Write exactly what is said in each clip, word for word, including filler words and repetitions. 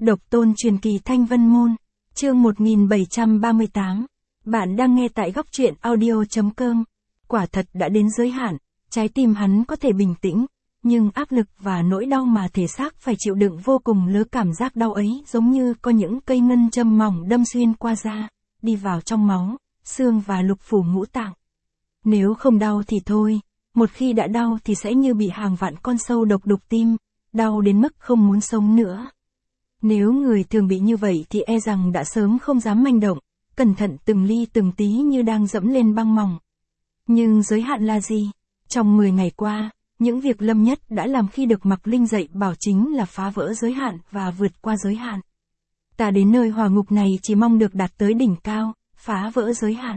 Độc tôn truyền kỳ Thanh Vân Môn, chương một nghìn bảy trăm ba mươi tám. Bạn đang nghe tại góc truyện audio.com. Quả thật đã đến giới hạn, trái tim hắn có thể bình tĩnh, nhưng áp lực và nỗi đau mà thể xác phải chịu đựng vô cùng lớn. Cảm giác đau ấy giống như có những cây ngân châm mỏng đâm xuyên qua da, đi vào trong máu, xương và lục phủ ngũ tạng. Nếu không đau thì thôi, một khi đã đau thì sẽ như bị hàng vạn con sâu độc đục tim, đau đến mức không muốn sống nữa. Nếu người thường bị như vậy thì e rằng đã sớm không dám manh động, cẩn thận từng ly từng tí như đang dẫm lên băng mỏng. Nhưng giới hạn là gì? Trong mười ngày qua, những việc Lâm Nhất đã làm khi được Mặc Linh dạy bảo chính là phá vỡ giới hạn và vượt qua giới hạn. Ta đến nơi hỏa ngục này chỉ mong được đạt tới đỉnh cao, phá vỡ giới hạn.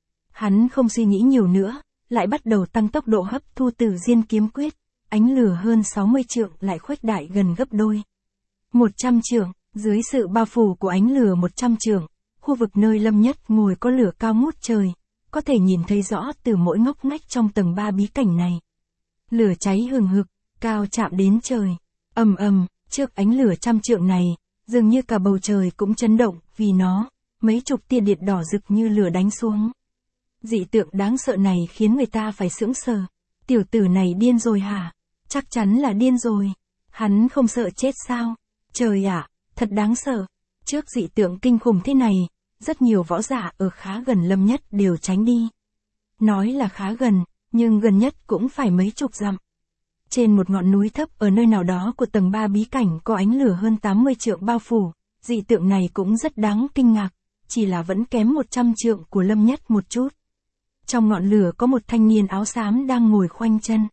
Hắn không suy nghĩ nhiều nữa, lại bắt đầu tăng tốc độ hấp thu từ Diên Kiếm Quyết, ánh lửa hơn sáu mươi trượng lại khuếch đại gần gấp đôi. một trăm trượng, dưới sự bao phủ của ánh lửa một trăm trượng, khu vực nơi Lâm Nhất ngồi có lửa cao ngút trời, có thể nhìn thấy rõ từ mỗi ngóc ngách trong tầng ba bí cảnh này. Lửa cháy hừng hực, cao chạm đến trời, ầm ầm, trước ánh lửa trăm trượng này, dường như cả bầu trời cũng chấn động, vì nó, mấy chục tia điện đỏ rực như lửa đánh xuống. Dị tượng đáng sợ này khiến người ta phải sững sờ. Tiểu tử này điên rồi hả? Chắc chắn là điên rồi. Hắn không sợ chết sao? Trời ạ, thật đáng sợ. Trước dị tượng kinh khủng thế này, rất nhiều võ giả ở khá gần Lâm Nhất đều tránh đi. Nói là khá gần, nhưng gần nhất cũng phải mấy chục dặm. Trên một ngọn núi thấp ở nơi nào đó của tầng ba bí cảnh có ánh lửa hơn tám mươi trượng bao phủ, dị tượng này cũng rất đáng kinh ngạc, chỉ là vẫn kém một trăm trượng của Lâm Nhất một chút. Trong ngọn lửa có một thanh niên áo xám đang ngồi khoanh chân.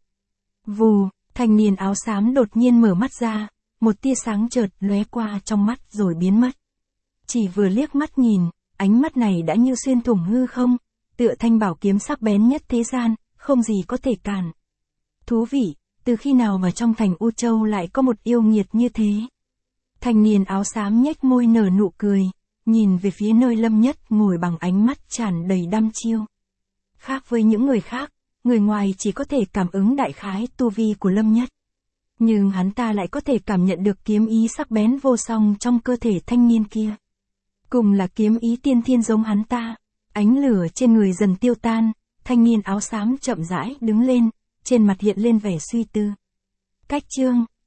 Vù, thanh niên áo xám đột nhiên mở mắt ra, một tia sáng chợt lóe qua trong mắt rồi biến mất. Chỉ vừa liếc mắt nhìn, ánh mắt này đã như xuyên thủng hư không, tựa thanh bảo kiếm sắc bén nhất thế gian, không gì có thể cản. Thú vị, từ khi nào mà trong thành U Châu lại có một yêu nghiệt như thế? Thanh niên áo xám nhếch môi nở nụ cười, nhìn về phía nơi Lâm Nhất ngồi bằng ánh mắt tràn đầy đăm chiêu. Khác với những người khác, người ngoài chỉ có thể cảm ứng đại khái tu vi của Lâm Nhất. Nhưng hắn ta lại có thể cảm nhận được kiếm ý sắc bén vô song trong cơ thể thanh niên kia. Cùng là kiếm ý tiên thiên giống hắn ta, ánh lửa trên người dần tiêu tan, thanh niên áo xám chậm rãi đứng lên, trên mặt hiện lên vẻ suy tư. Cách chương,